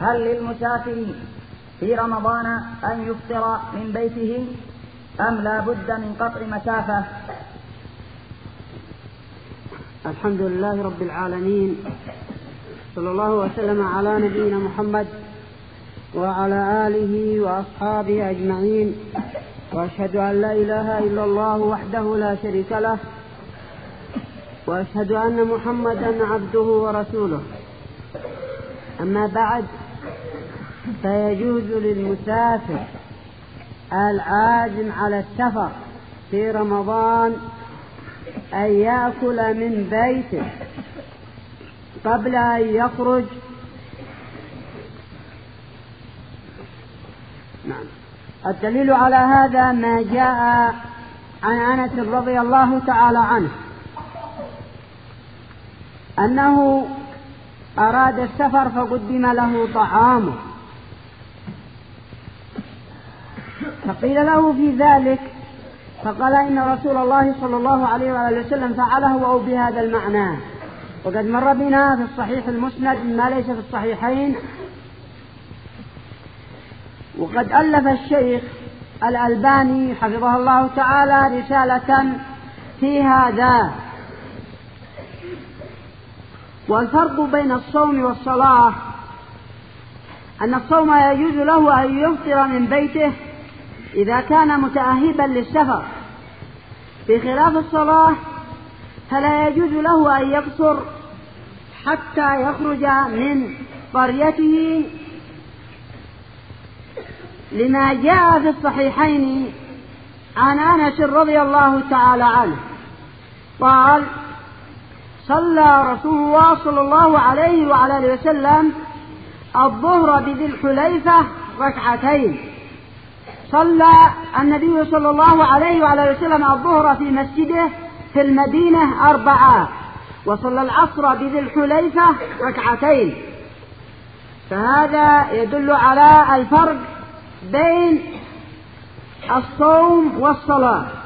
هل للمسافر في رمضان أن يفطر من بيته أم لا بد من قطع مسافة؟ الحمد لله رب العالمين، صلى الله وسلم على نبينا محمد وعلى آله وأصحابه أجمعين، وأشهد أن لا إله إلا الله وحده لا شريك له، وأشهد أن محمدا عبده ورسوله. أما بعد، فيجوز للمسافر العازم على السفر في رمضان أن يأكل من بيته قبل أن يخرج. نعم. الدليل على هذا ما جاء عن أنس رضي الله تعالى عنه أنه أراد السفر فقدم له طعامه، فقيل له في ذلك فقال إن رسول الله صلى الله عليه وآله وسلم فعله أو بهذا المعنى. وقد مر بنا في الصحيح المسند ما ليس في الصحيحين. وقد ألف الشيخ الألباني حفظه الله تعالى رسالة في هذا. والفرق بين الصوم والصلاة أن الصوم يجوز له أن يفطر من بيته إذا كان متأهبا للسفر، بخلاف الصلاة فلا يجوز له أن يقصر حتى يخرج من قريته، لما جاء في الصحيحين عن أنس رضي الله تعالى عنه قال: صلى رسول الله صلى الله عليه وعلى آله وسلم الظهر بذي الحليفة ركعتين. صلى النبي صلى الله عليه وعلى آله وسلم الظهر في مسجده في المدينة 4، وصلى العصر بذي الحليفة ركعتين. فهذا يدل على الفرق بين الصوم والصلاة.